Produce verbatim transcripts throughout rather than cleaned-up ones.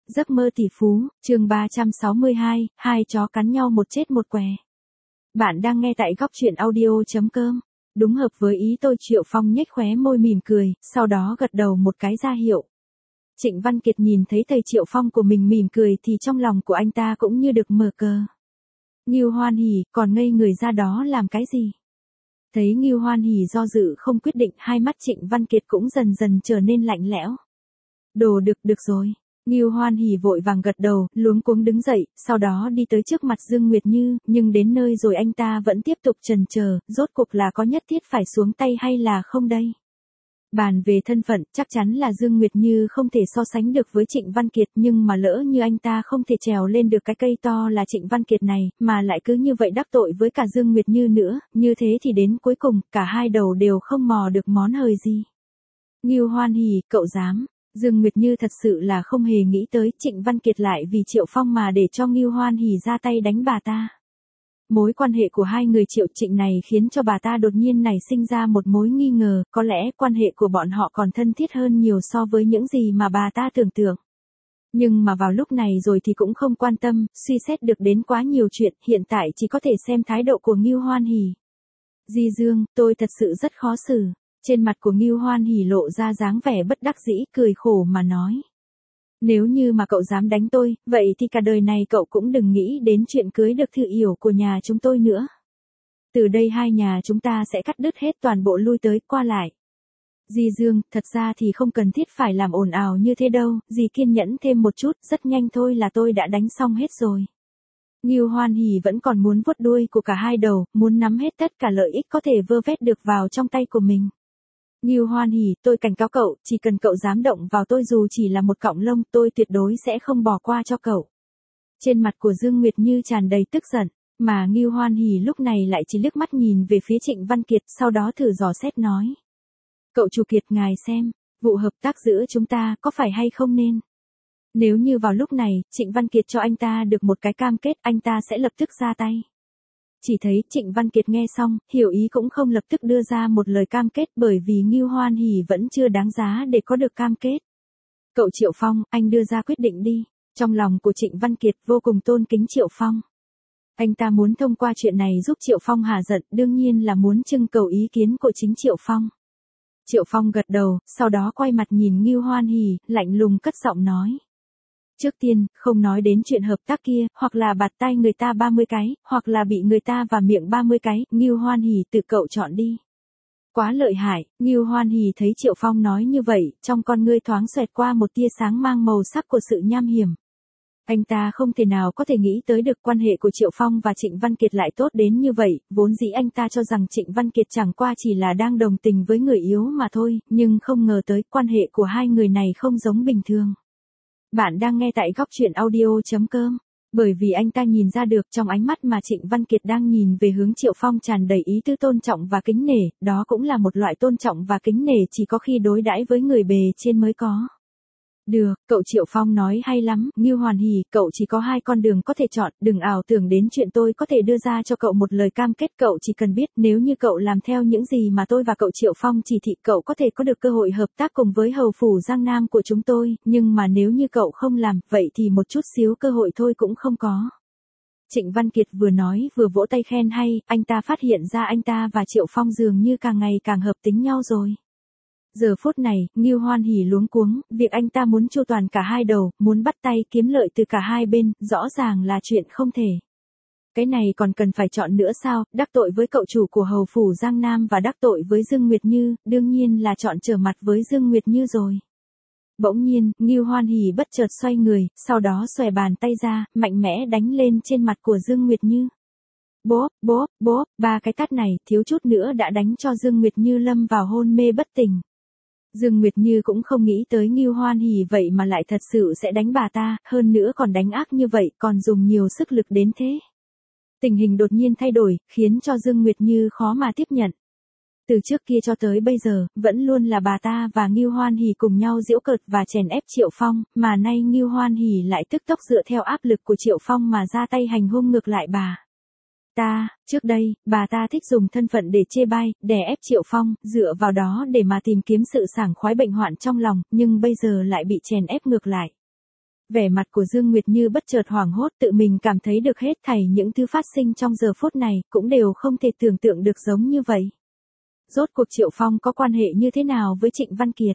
Giấc mơ tỷ phú, chương ba trăm sáu mươi hai, hai chó cắn nhau một chết một què. Bạn đang nghe tại góc truyện audio chấm com. Đúng hợp với ý tôi, Triệu Phong nhếch khóe môi mỉm cười, sau đó gật đầu một cái ra hiệu. Trịnh Văn Kiệt nhìn thấy thầy Triệu Phong của mình mỉm cười thì trong lòng của anh ta cũng như được mở cờ. Ngưu Hoan Hỉ, còn ngây người ra đó làm cái gì? Thấy Ngưu Hoan Hỉ do dự không quyết định, hai mắt Trịnh Văn Kiệt cũng dần dần trở nên lạnh lẽo. Đồ được, được rồi. Ngưu Hoan Hỉ vội vàng gật đầu, luống cuống đứng dậy, sau đó đi tới trước mặt Dương Nguyệt Như, nhưng đến nơi rồi anh ta vẫn tiếp tục chần chờ, rốt cuộc là có nhất thiết phải xuống tay hay là không đây? Bàn về thân phận, chắc chắn là Dương Nguyệt Như không thể so sánh được với Trịnh Văn Kiệt, nhưng mà lỡ như anh ta không thể trèo lên được cái cây to là Trịnh Văn Kiệt này, mà lại cứ như vậy đắc tội với cả Dương Nguyệt Như nữa, như thế thì đến cuối cùng, cả hai đầu đều không mò được món hời gì. Ngưu Hoan Hỉ, cậu dám. Dương Nguyệt Như thật sự là không hề nghĩ tới Trịnh Văn Kiệt lại vì Triệu Phong mà để cho Ngưu Hoan Hỉ ra tay đánh bà ta. Mối quan hệ của hai người Triệu Trịnh này khiến cho bà ta đột nhiên nảy sinh ra một mối nghi ngờ, có lẽ quan hệ của bọn họ còn thân thiết hơn nhiều so với những gì mà bà ta tưởng tượng. Nhưng mà vào lúc này rồi thì cũng không quan tâm, suy xét được đến quá nhiều chuyện, hiện tại chỉ có thể xem thái độ của Ngưu Hoan Hỉ. Di Dương, tôi thật sự rất khó xử. Trên mặt của Ngưu Hoan Hỉ lộ ra dáng vẻ bất đắc dĩ, cười khổ mà nói. Nếu như mà cậu dám đánh tôi, vậy thì cả đời này cậu cũng đừng nghĩ đến chuyện cưới được thư yểu của nhà chúng tôi nữa. Từ đây hai nhà chúng ta sẽ cắt đứt hết toàn bộ lui tới qua lại. Di Dương, thật ra thì không cần thiết phải làm ồn ào như thế đâu, dì kiên nhẫn thêm một chút, rất nhanh thôi là tôi đã đánh xong hết rồi. Ngưu Hoan Hỉ vẫn còn muốn vuốt đuôi của cả hai đầu, muốn nắm hết tất cả lợi ích có thể vơ vét được vào trong tay của mình. Ngưu Hoan Hỉ, tôi cảnh cáo cậu, chỉ cần cậu dám động vào tôi dù chỉ là một cọng lông, tôi tuyệt đối sẽ không bỏ qua cho cậu. Trên mặt của Dương Nguyệt Như tràn đầy tức giận, mà Ngưu Hoan Hỉ lúc này lại chỉ liếc mắt nhìn về phía Trịnh Văn Kiệt, sau đó thử dò xét nói. Cậu chủ Kiệt, ngài xem, vụ hợp tác giữa chúng ta có phải hay không nên? Nếu như vào lúc này, Trịnh Văn Kiệt cho anh ta được một cái cam kết, anh ta sẽ lập tức ra tay. Chỉ thấy Trịnh Văn Kiệt nghe xong, hiểu ý cũng không lập tức đưa ra một lời cam kết, bởi vì Ngưu Hoan Hỉ vẫn chưa đáng giá để có được cam kết. Cậu Triệu Phong, anh đưa ra quyết định đi. Trong lòng của Trịnh Văn Kiệt vô cùng tôn kính Triệu Phong. Anh ta muốn thông qua chuyện này giúp Triệu Phong hả giận, đương nhiên là muốn trưng cầu ý kiến của chính Triệu Phong. Triệu Phong gật đầu, sau đó quay mặt nhìn Ngưu Hoan Hỉ, lạnh lùng cất giọng nói. Trước tiên, không nói đến chuyện hợp tác kia, hoặc là bạt tay người ta ba mươi cái, hoặc là bị người ta vào miệng ba mươi cái, Ngưu Hoan Hỉ, tự cậu chọn đi. Quá lợi hại. Ngưu Hoan Hỉ thấy Triệu Phong nói như vậy, trong con ngươi thoáng xoẹt qua một tia sáng mang màu sắc của sự nham hiểm. Anh ta không thể nào có thể nghĩ tới được quan hệ của Triệu Phong và Trịnh Văn Kiệt lại tốt đến như vậy, vốn dĩ anh ta cho rằng Trịnh Văn Kiệt chẳng qua chỉ là đang đồng tình với người yếu mà thôi, nhưng không ngờ tới quan hệ của hai người này không giống bình thường. Bạn đang nghe tại góc truyện audio chấm com, bởi vì anh ta nhìn ra được trong ánh mắt mà Trịnh Văn Kiệt đang nhìn về hướng Triệu Phong tràn đầy ý tứ tôn trọng và kính nể, đó cũng là một loại tôn trọng và kính nể chỉ có khi đối đãi với người bề trên mới có. Được, cậu Triệu Phong nói hay lắm, Ngưu Hoan Hỉ, cậu chỉ có hai con đường có thể chọn, đừng ảo tưởng đến chuyện tôi có thể đưa ra cho cậu một lời cam kết, cậu chỉ cần biết nếu như cậu làm theo những gì mà tôi và cậu Triệu Phong chỉ thị, cậu có thể có được cơ hội hợp tác cùng với hầu phủ Giang Nam của chúng tôi, nhưng mà nếu như cậu không làm, vậy thì một chút xíu cơ hội thôi cũng không có. Trịnh Văn Kiệt vừa nói vừa vỗ tay khen hay, anh ta phát hiện ra anh ta và Triệu Phong dường như càng ngày càng hợp tính nhau rồi. Giờ phút này, Ngưu Hoan Hỉ luống cuống, việc anh ta muốn chu toàn cả hai đầu, muốn bắt tay kiếm lợi từ cả hai bên, rõ ràng là chuyện không thể. Cái này còn cần phải chọn nữa sao, đắc tội với cậu chủ của hầu phủ Giang Nam và đắc tội với Dương Nguyệt Như, đương nhiên là chọn trở mặt với Dương Nguyệt Như rồi. Bỗng nhiên, Ngưu Hoan Hỉ bất chợt xoay người, sau đó xòe bàn tay ra, mạnh mẽ đánh lên trên mặt của Dương Nguyệt Như. Bốp, bốp, bốp, ba cái tát này, thiếu chút nữa đã đánh cho Dương Nguyệt Như lâm vào hôn mê bất tỉnh. Dương Nguyệt Như cũng không nghĩ tới Ngưu Hoan Hỉ vậy mà lại thật sự sẽ đánh bà ta, hơn nữa còn đánh ác như vậy, còn dùng nhiều sức lực đến thế. Tình hình đột nhiên thay đổi, khiến cho Dương Nguyệt Như khó mà tiếp nhận. Từ trước kia cho tới bây giờ, vẫn luôn là bà ta và Ngưu Hoan Hỉ cùng nhau giễu cợt và chèn ép Triệu Phong, mà nay Ngưu Hoan Hỉ lại tức tốc dựa theo áp lực của Triệu Phong mà ra tay hành hung ngược lại bà ta. Trước đây, bà ta thích dùng thân phận để chê bai, đè ép Triệu Phong, dựa vào đó để mà tìm kiếm sự sảng khoái bệnh hoạn trong lòng, nhưng bây giờ lại bị chèn ép ngược lại. Vẻ mặt của Dương Nguyệt Như bất chợt hoảng hốt, tự mình cảm thấy được hết thảy những thứ phát sinh trong giờ phút này, cũng đều không thể tưởng tượng được giống như vậy. Rốt cuộc Triệu Phong có quan hệ như thế nào với Trịnh Văn Kiệt?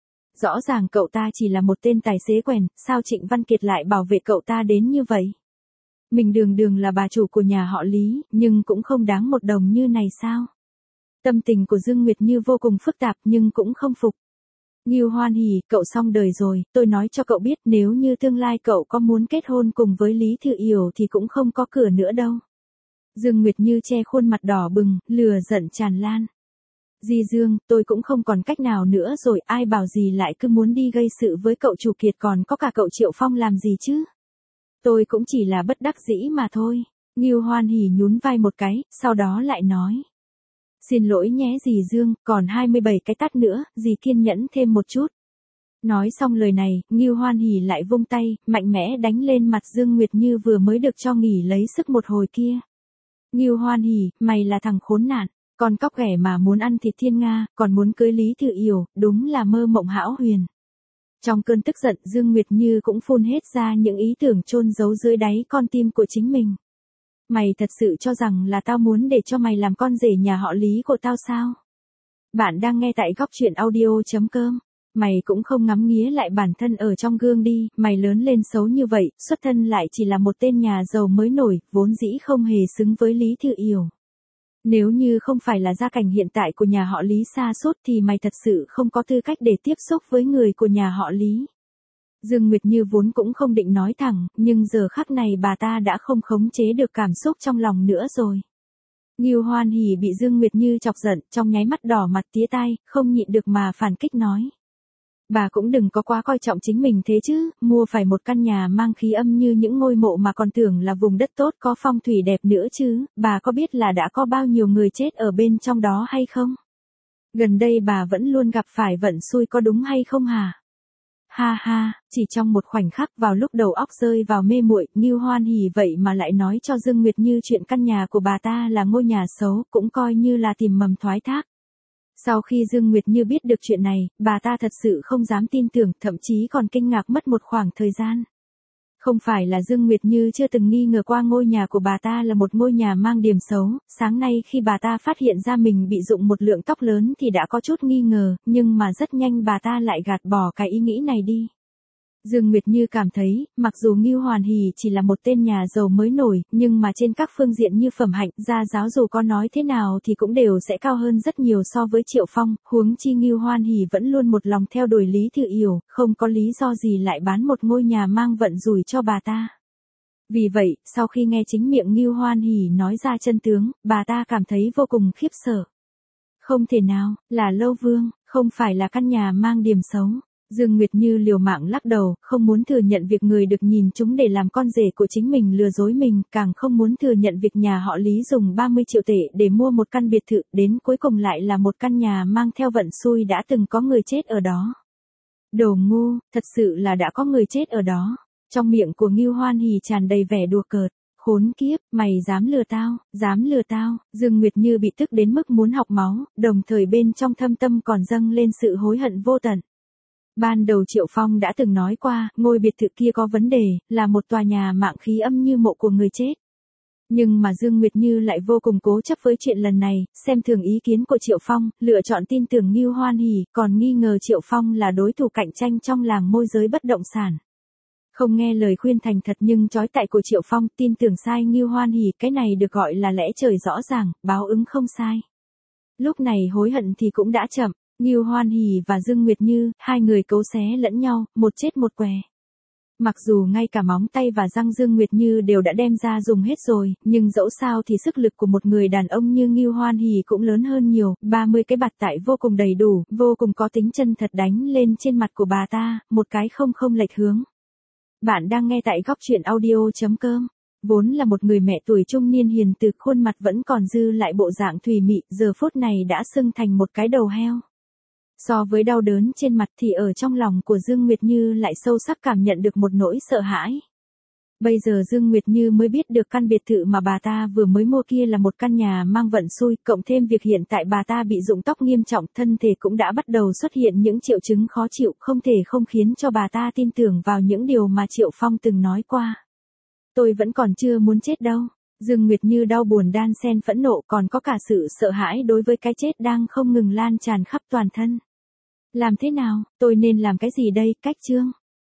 Rõ ràng cậu ta chỉ là một tên tài xế quèn, sao Trịnh Văn Kiệt lại bảo vệ cậu ta đến như vậy? Mình đường đường là bà chủ của nhà họ Lý, nhưng cũng không đáng một đồng như này sao? Tâm tình của Dương Nguyệt Như vô cùng phức tạp nhưng cũng không phục. Ngưu Hoan Hỉ, cậu xong đời rồi, tôi nói cho cậu biết nếu như tương lai cậu có muốn kết hôn cùng với Lý Thư Yểu thì cũng không có cửa nữa đâu. Dương Nguyệt Như che khuôn mặt đỏ bừng, lừa giận tràn lan. Di Dương, tôi cũng không còn cách nào nữa rồi, ai bảo gì lại cứ muốn đi gây sự với cậu chủ Kiệt, còn có cả cậu Triệu Phong làm gì chứ? Tôi cũng chỉ là bất đắc dĩ mà thôi. Ngưu Hoan Hỉ nhún vai một cái, sau đó lại nói. Xin lỗi nhé dì Dương, còn hai mươi bảy cái tát nữa, dì kiên nhẫn thêm một chút. Nói xong lời này, Ngưu Hoan Hỉ lại vung tay, mạnh mẽ đánh lên mặt Dương Nguyệt Như vừa mới được cho nghỉ lấy sức một hồi kia. Ngưu Hoan Hỉ, mày là thằng khốn nạn, con cóc ghẻ mà muốn ăn thịt thiên nga, còn muốn cưới Lý Thư Yểu, đúng là mơ mộng hão huyền. Trong cơn tức giận, Dương Nguyệt Như cũng phun hết ra những ý tưởng chôn giấu dưới đáy con tim của chính mình. Mày thật sự cho rằng là tao muốn để cho mày làm con rể nhà họ Lý của tao sao? Bạn đang nghe tại góc truyện audio chấm com. Mày cũng không ngắm nghía lại bản thân ở trong gương đi, mày lớn lên xấu như vậy, xuất thân lại chỉ là một tên nhà giàu mới nổi, vốn dĩ không hề xứng với Lý Thư Yểu. Nếu như không phải là gia cảnh hiện tại của nhà họ Lý sa sút thì mày thật sự không có tư cách để tiếp xúc với người của nhà họ Lý. Dương Nguyệt Như vốn cũng không định nói thẳng, nhưng giờ khắc này bà ta đã không khống chế được cảm xúc trong lòng nữa rồi. Ngưu Hoan Hỉ bị Dương Nguyệt Như chọc giận, trong nháy mắt đỏ mặt tía tai, không nhịn được mà phản kích nói. Bà cũng đừng có quá coi trọng chính mình thế chứ, mua phải một căn nhà mang khí âm như những ngôi mộ mà còn tưởng là vùng đất tốt có phong thủy đẹp nữa chứ, bà có biết là đã có bao nhiêu người chết ở bên trong đó hay không? Gần đây bà vẫn luôn gặp phải vận xui có đúng hay không hả? Ha ha, chỉ trong một khoảnh khắc vào lúc đầu óc rơi vào mê muội, Ngưu Hoan Hỉ vậy mà lại nói cho Dương Nguyệt Như chuyện căn nhà của bà ta là ngôi nhà xấu, cũng coi như là tìm mầm thoái thác. Sau khi Dương Nguyệt Như biết được chuyện này, bà ta thật sự không dám tin tưởng, thậm chí còn kinh ngạc mất một khoảng thời gian. Không phải là Dương Nguyệt Như chưa từng nghi ngờ qua ngôi nhà của bà ta là một ngôi nhà mang điểm xấu, sáng nay khi bà ta phát hiện ra mình bị rụng một lượng tóc lớn thì đã có chút nghi ngờ, nhưng mà rất nhanh bà ta lại gạt bỏ cái ý nghĩ này đi. Dương Nguyệt Như cảm thấy, mặc dù Ngưu Hoan Hỉ chỉ là một tên nhà giàu mới nổi, nhưng mà trên các phương diện như phẩm hạnh, gia giáo dù có nói thế nào thì cũng đều sẽ cao hơn rất nhiều so với Triệu Phong, huống chi Ngưu Hoan Hỉ vẫn luôn một lòng theo đuổi Lý Thư Yểu, không có lý do gì lại bán một ngôi nhà mang vận rủi cho bà ta. Vì vậy, sau khi nghe chính miệng Ngưu Hoan Hỉ nói ra chân tướng, bà ta cảm thấy vô cùng khiếp sợ. Không thể nào, là Lâu Vương, không phải là căn nhà mang điểm xấu. Dương Nguyệt Như liều mạng lắc đầu, không muốn thừa nhận việc người được nhìn chúng để làm con rể của chính mình lừa dối mình, càng không muốn thừa nhận việc nhà họ Lý dùng ba mươi triệu tệ để mua một căn biệt thự, đến cuối cùng lại là một căn nhà mang theo vận xui đã từng có người chết ở đó. Đồ ngu, thật sự là đã có người chết ở đó. Trong miệng của Ngưu Hoan Hỉ tràn đầy vẻ đùa cợt. Khốn kiếp, mày dám lừa tao, dám lừa tao. Dương Nguyệt Như bị tức đến mức muốn học máu, đồng thời bên trong thâm tâm còn dâng lên sự hối hận vô tận. Ban đầu Triệu Phong đã từng nói qua, ngôi biệt thự kia có vấn đề, là một tòa nhà mạng khí âm như mộ của người chết. Nhưng mà Dương Nguyệt Như lại vô cùng cố chấp với chuyện lần này, xem thường ý kiến của Triệu Phong, lựa chọn tin tưởng Ngưu Hoan Hỉ, còn nghi ngờ Triệu Phong là đối thủ cạnh tranh trong làng môi giới bất động sản. Không nghe lời khuyên thành thật nhưng chói tại của Triệu Phong, tin tưởng sai Ngưu Hoan Hỉ, cái này được gọi là lẽ trời rõ ràng, báo ứng không sai. Lúc này hối hận thì cũng đã chậm. Ngưu Hoan Hỉ và Dương Nguyệt Như, hai người cấu xé lẫn nhau, một chết một què. Mặc dù ngay cả móng tay và răng Dương Nguyệt Như đều đã đem ra dùng hết rồi, nhưng dẫu sao thì sức lực của một người đàn ông như Ngưu Hoan Hỉ cũng lớn hơn nhiều, ba mươi cái bạt tại vô cùng đầy đủ, vô cùng có tính chân thật đánh lên trên mặt của bà ta, một cái không không lệch hướng. Bạn đang nghe tại góc truyện audio chấm com. Vốn là một người mẹ tuổi trung niên hiền từ, khuôn mặt vẫn còn dư lại bộ dạng thùy mị, giờ phút này đã sưng thành một cái đầu heo. So với đau đớn trên mặt thì ở trong lòng của Dương Nguyệt Như lại sâu sắc cảm nhận được một nỗi sợ hãi. Bây giờ Dương Nguyệt Như mới biết được căn biệt thự mà bà ta vừa mới mua kia là một căn nhà mang vận xui, cộng thêm việc hiện tại bà ta bị rụng tóc nghiêm trọng, thân thể cũng đã bắt đầu xuất hiện những triệu chứng khó chịu, không thể không khiến cho bà ta tin tưởng vào những điều mà Triệu Phong từng nói qua. Tôi vẫn còn chưa muốn chết đâu. Dương Nguyệt Như đau buồn đan xen phẫn nộ, còn có cả sự sợ hãi đối với cái chết đang không ngừng lan tràn khắp toàn thân. Làm thế nào, tôi nên làm cái gì đây, Cách Trương?